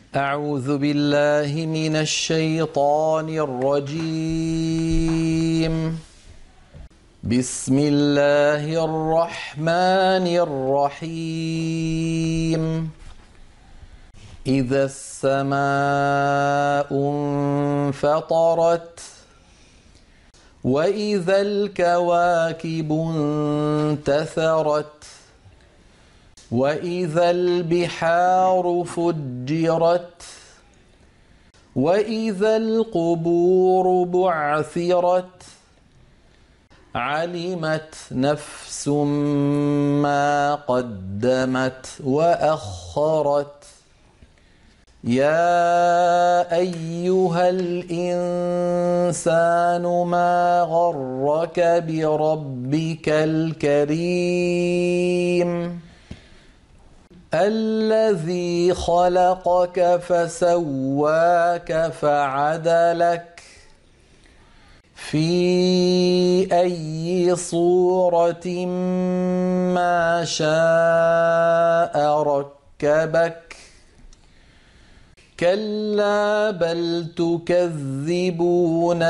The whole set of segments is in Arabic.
أعوذ بالله من الشيطان الرجيم. بسم الله الرحمن الرحيم. إذا السماء انفطرت وإذا الكواكب انتثرت وإذا البحار فجرت وإذا القبور بعثرت علمت نفس ما قدمت وأخرت يا أيها الإنسان ما غرك بربك الكريم الذي خلقك فسواك فعدلك في أي صورة ما شاء ركبك كلا بل تكذبون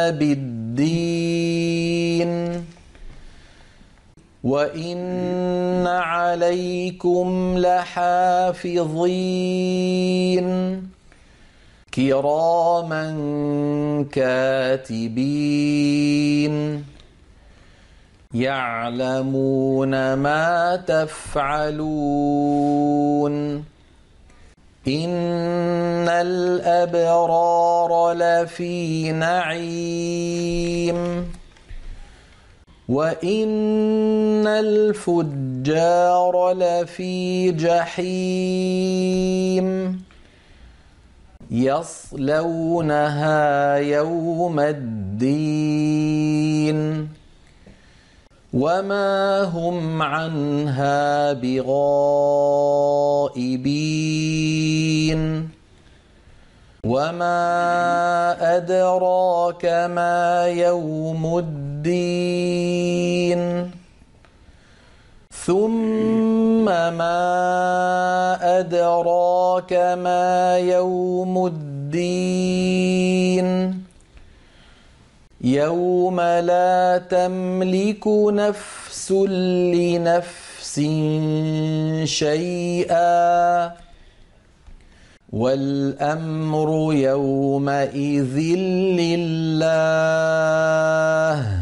بالدين وإن عليكم لحافظين كراما كاتبين يعلمون ما تفعلون إن الأبرار لفي نعيم وإن الفجار لفي جحيم يصلونها يوم الدين وما هم عنها بغائبين وما أدراك ما يوم الدين ثم ما أدراك ما يوم الدين يوم لا تملك نفس لنفس شيئا والأمر يومئذ لله